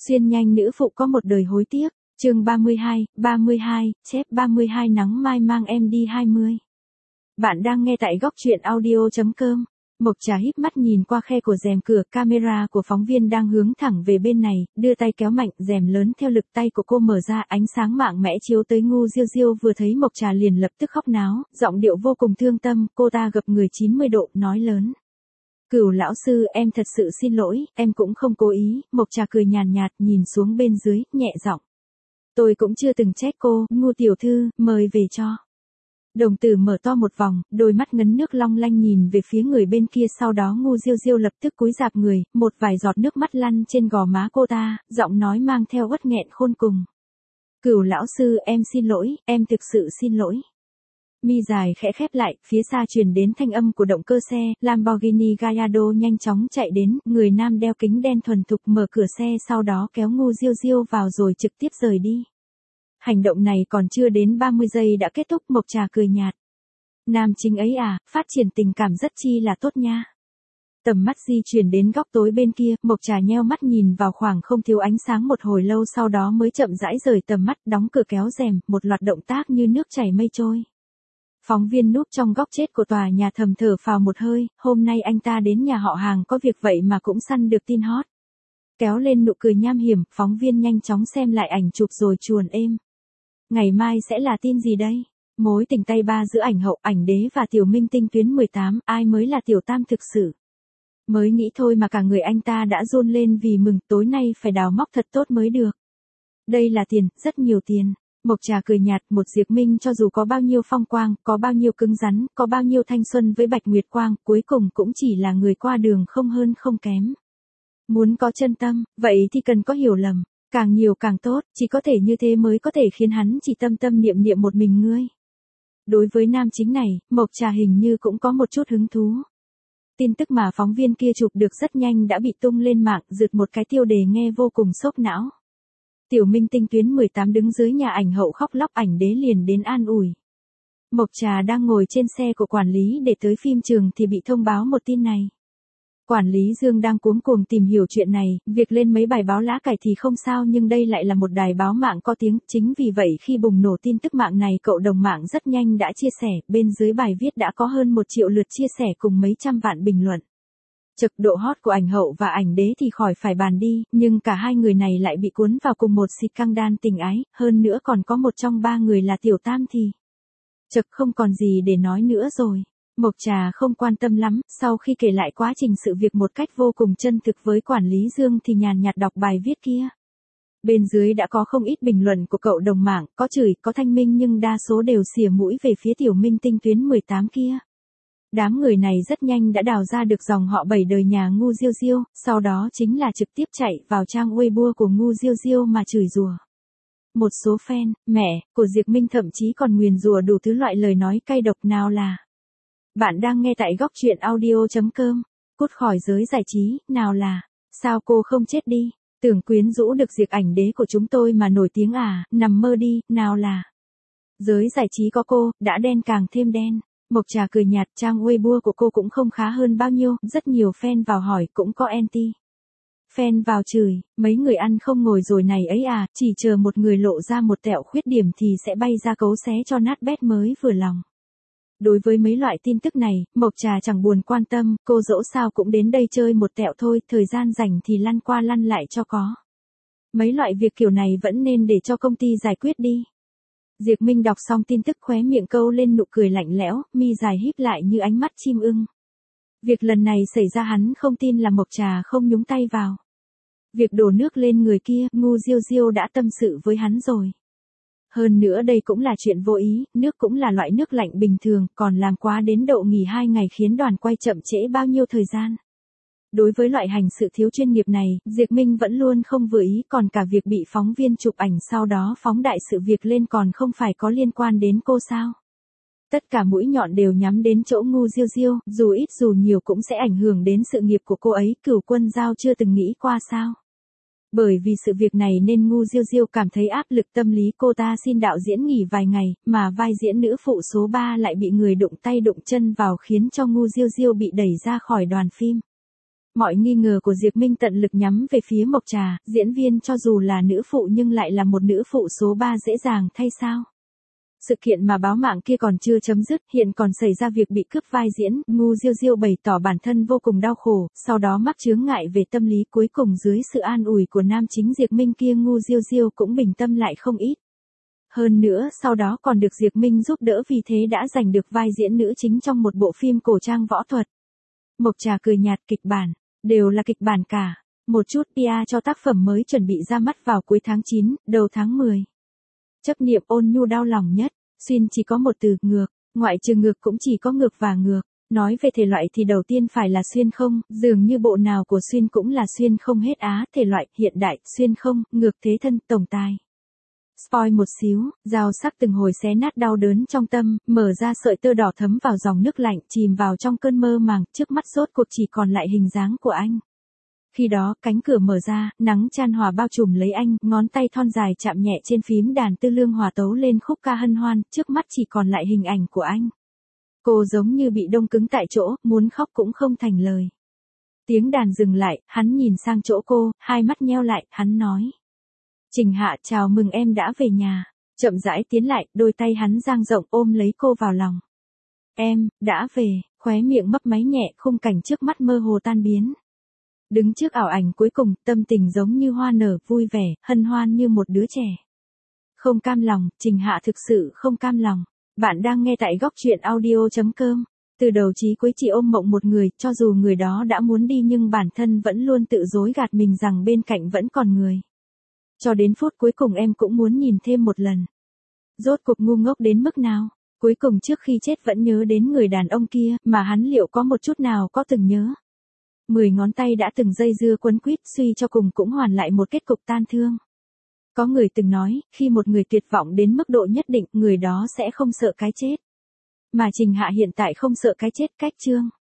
Xuyên nhanh nữ phụ có một đời hối tiếc, chương 32, chép 32 nắng mai mang em đi 20. Bạn đang nghe tại góc truyện audio.com. Mộc Trà híp mắt nhìn qua khe của rèm cửa, camera của phóng viên đang hướng thẳng về bên này, đưa tay kéo mạnh, rèm lớn theo lực tay của cô mở ra, ánh sáng mạng mẽ chiếu tới Ngô Diêu Diêu vừa thấy Mộc Trà liền lập tức khóc náo, giọng điệu vô cùng thương tâm, cô ta gập người 90 độ, nói lớn. Cửu lão sư, em thật sự xin lỗi, em cũng không cố ý. Mộc Trà cười nhàn nhạt, nhìn xuống bên dưới, nhẹ giọng. Tôi cũng chưa từng trách cô, Ngô tiểu thư, mời về cho. Đồng tử mở to một vòng, đôi mắt ngấn nước long lanh nhìn về phía người bên kia, sau đó Ngô Diêu Diêu lập tức cúi rạp người, một vài giọt nước mắt lăn trên gò má cô ta, giọng nói mang theo uất nghẹn khôn cùng. Cửu lão sư, em xin lỗi, em thực sự xin lỗi. Mi dài khẽ khép lại, phía xa truyền đến thanh âm của động cơ xe, Lamborghini Gallardo nhanh chóng chạy đến, người nam đeo kính đen thuần thục mở cửa xe, sau đó kéo Ngô Diêu Diêu vào rồi trực tiếp rời đi. Hành động này còn chưa đến 30 giây đã kết thúc. Mộc Trà cười nhạt. Nam chính ấy à, phát triển tình cảm rất chi là tốt nha. Tầm mắt di chuyển đến góc tối bên kia, Mộc Trà nheo mắt nhìn vào khoảng không thiếu ánh sáng một hồi lâu, sau đó mới chậm rãi rời tầm mắt, đóng cửa kéo rèm, một loạt động tác như nước chảy mây trôi. Phóng viên núp trong góc chết của tòa nhà thầm thở phào một hơi, hôm nay anh ta đến nhà họ Hàng có việc vậy mà cũng săn được tin hot. Kéo lên nụ cười nham hiểm, phóng viên nhanh chóng xem lại ảnh chụp rồi chuồn êm. Ngày mai sẽ là tin gì đây? Mối tình tay ba giữa ảnh hậu, ảnh đế và tiểu minh tinh tuyến 18, ai mới là tiểu tam thực sự? Mới nghĩ thôi mà cả người anh ta đã run lên vì mừng, tối nay phải đào móc thật tốt mới được. Đây là tiền, rất nhiều tiền. Mộc Trà cười nhạt, một Diệp Minh cho dù có bao nhiêu phong quang, có bao nhiêu cứng rắn, có bao nhiêu thanh xuân với Bạch Nguyệt Quang, cuối cùng cũng chỉ là người qua đường không hơn không kém. Muốn có chân tâm, vậy thì cần có hiểu lầm. Càng nhiều càng tốt, chỉ có thể như thế mới có thể khiến hắn chỉ tâm tâm niệm niệm một mình ngươi. Đối với nam chính này, Mộc Trà hình như cũng có một chút hứng thú. Tin tức mà phóng viên kia chụp được rất nhanh đã bị tung lên mạng, rượt một cái tiêu đề nghe vô cùng sốc não. Tiểu minh tinh tuyến 18 đứng dưới nhà ảnh hậu khóc lóc, ảnh đế liền đến an ủi. Mộc Trà đang ngồi trên xe của quản lý để tới phim trường thì bị thông báo một tin này. Quản lý Dương đang cuống cuồng tìm hiểu chuyện này, việc lên mấy bài báo lá cải thì không sao, nhưng đây lại là một đài báo mạng có tiếng, chính vì vậy khi bùng nổ tin tức mạng này, cậu đồng mạng rất nhanh đã chia sẻ, bên dưới bài viết đã có hơn 1 triệu lượt chia sẻ cùng mấy trăm vạn bình luận. Trực độ hot của ảnh hậu và ảnh đế thì khỏi phải bàn đi, nhưng cả hai người này lại bị cuốn vào cùng một scandal tình ái, hơn nữa còn có một trong ba người là tiểu tam thì. Chật, không còn gì để nói nữa rồi. Mộc Trà không quan tâm lắm, sau khi kể lại quá trình sự việc một cách vô cùng chân thực với quản lý Dương thì nhàn nhạt đọc bài viết kia. Bên dưới đã có không ít bình luận của cậu đồng mạng, có chửi, có thanh minh, nhưng đa số đều xỉa mũi về phía tiểu minh tinh tuyến 18 kia. Đám người này rất nhanh đã đào ra được dòng họ 7 đời nhà Ngô Diêu Diêu, sau đó chính là trực tiếp chạy vào trang Weibo của Ngô Diêu Diêu mà chửi rủa. Một số fan, mẹ, của Diệp Minh thậm chí còn nguyền rủa đủ thứ loại lời nói cay độc, nào là. Bạn đang nghe tại góc truyện audio.com. Cút khỏi giới giải trí, nào là. Sao cô không chết đi? Tưởng quyến rũ được Diệp ảnh đế của chúng tôi mà nổi tiếng à, nằm mơ đi, nào là. Giới giải trí có cô, đã đen càng thêm đen. Mộc Trà cười nhạt, trang Weibo của cô cũng không khá hơn bao nhiêu, rất nhiều fan vào hỏi, cũng có anti. Fan vào chửi, mấy người ăn không ngồi rồi này ấy à, chỉ chờ một người lộ ra một tẹo khuyết điểm thì sẽ bay ra cấu xé cho nát bét mới vừa lòng. Đối với mấy loại tin tức này, Mộc Trà chẳng buồn quan tâm, cô dẫu sao cũng đến đây chơi một tẹo thôi, thời gian rảnh thì lăn qua lăn lại cho có. Mấy loại việc kiểu này vẫn nên để cho công ty giải quyết đi. Diệp Minh đọc xong tin tức khóe miệng câu lên nụ cười lạnh lẽo, mi dài híp lại như ánh mắt chim ưng. Việc lần này xảy ra hắn không tin là Mộc Trà không nhúng tay vào. Việc đổ nước lên người kia, Ngô Diêu Diêu đã tâm sự với hắn rồi. Hơn nữa đây cũng là chuyện vô ý, nước cũng là loại nước lạnh bình thường, còn làm quá đến độ nghỉ 2 ngày khiến đoàn quay chậm trễ bao nhiêu thời gian. Đối với loại hành sự thiếu chuyên nghiệp này, Diệp Minh vẫn luôn không vừa ý, còn cả việc bị phóng viên chụp ảnh sau đó phóng đại sự việc lên còn không phải có liên quan đến cô sao. Tất cả mũi nhọn đều nhắm đến chỗ Ngô Diêu Diêu, dù ít dù nhiều cũng sẽ ảnh hưởng đến sự nghiệp của cô ấy, Cửu Quân Giao chưa từng nghĩ qua sao. Bởi vì sự việc này nên Ngô Diêu Diêu cảm thấy áp lực tâm lý, cô ta xin đạo diễn nghỉ vài ngày, mà vai diễn nữ phụ số 3 lại bị người đụng tay đụng chân vào khiến cho Ngô Diêu Diêu bị đẩy ra khỏi đoàn phim. Mọi nghi ngờ của Diệp Minh tận lực nhắm về phía Mộc Trà, diễn viên cho dù là nữ phụ nhưng lại là một nữ phụ số 3 dễ dàng thay sao. Sự kiện mà báo mạng kia còn chưa chấm dứt, hiện còn xảy ra việc bị cướp vai diễn, Ngu Diêu Diêu bày tỏ bản thân vô cùng đau khổ, sau đó mắc chướng ngại về tâm lý, cuối cùng dưới sự an ủi của nam chính Diệp Minh kia, Ngu Diêu Diêu cũng bình tâm lại không ít. Hơn nữa sau đó còn được Diệp Minh giúp đỡ, vì thế đã giành được vai diễn nữ chính trong một bộ phim cổ trang võ thuật. Mộc Trà cười nhạt, kịch bản, đều là kịch bản cả. Một chút PR cho tác phẩm mới chuẩn bị ra mắt vào cuối tháng 9, đầu tháng 10. Chấp niệm ôn nhu đau lòng nhất, xuyên chỉ có một từ, ngược, ngoại trừ ngược cũng chỉ có ngược và ngược. Nói về thể loại thì đầu tiên phải là xuyên không, dường như bộ nào của xuyên cũng là xuyên không hết á, thể loại, hiện đại, xuyên không, ngược thế thân, tổng tài. Spoil một xíu, dao sắc từng hồi xé nát đau đớn trong tâm, mở ra sợi tơ đỏ thấm vào dòng nước lạnh, chìm vào trong cơn mơ màng, trước mắt rốt cuộc chỉ còn lại hình dáng của anh. Khi đó, cánh cửa mở ra, nắng chan hòa bao trùm lấy anh, ngón tay thon dài chạm nhẹ trên phím đàn tư lương hòa tấu lên khúc ca hân hoan, trước mắt chỉ còn lại hình ảnh của anh. Cô giống như bị đông cứng tại chỗ, muốn khóc cũng không thành lời. Tiếng đàn dừng lại, hắn nhìn sang chỗ cô, hai mắt nheo lại, hắn nói. Trình Hạ, chào mừng em đã về nhà. Chậm rãi tiến lại, đôi tay hắn dang rộng ôm lấy cô vào lòng. Em, đã về, khóe miệng mấp máy nhẹ, khung cảnh trước mắt mơ hồ tan biến. Đứng trước ảo ảnh cuối cùng, tâm tình giống như hoa nở, vui vẻ, hân hoan như một đứa trẻ. Không cam lòng, Trình Hạ thực sự không cam lòng. Bạn đang nghe tại góc truyện audio.com. Từ đầu chí cuối chỉ ôm mộng một người, cho dù người đó đã muốn đi nhưng bản thân vẫn luôn tự dối gạt mình rằng bên cạnh vẫn còn người. Cho đến phút cuối cùng em cũng muốn nhìn thêm một lần. Rốt cuộc ngu ngốc đến mức nào? Cuối cùng trước khi chết vẫn nhớ đến người đàn ông kia, mà hắn liệu có một chút nào có từng nhớ? 10 ngón tay đã từng dây dưa quấn quýt, suy cho cùng cũng hoàn lại một kết cục tan thương. Có người từng nói, khi một người tuyệt vọng đến mức độ nhất định, người đó sẽ không sợ cái chết. Mà Trình Hạ hiện tại không sợ cái chết, cách chương.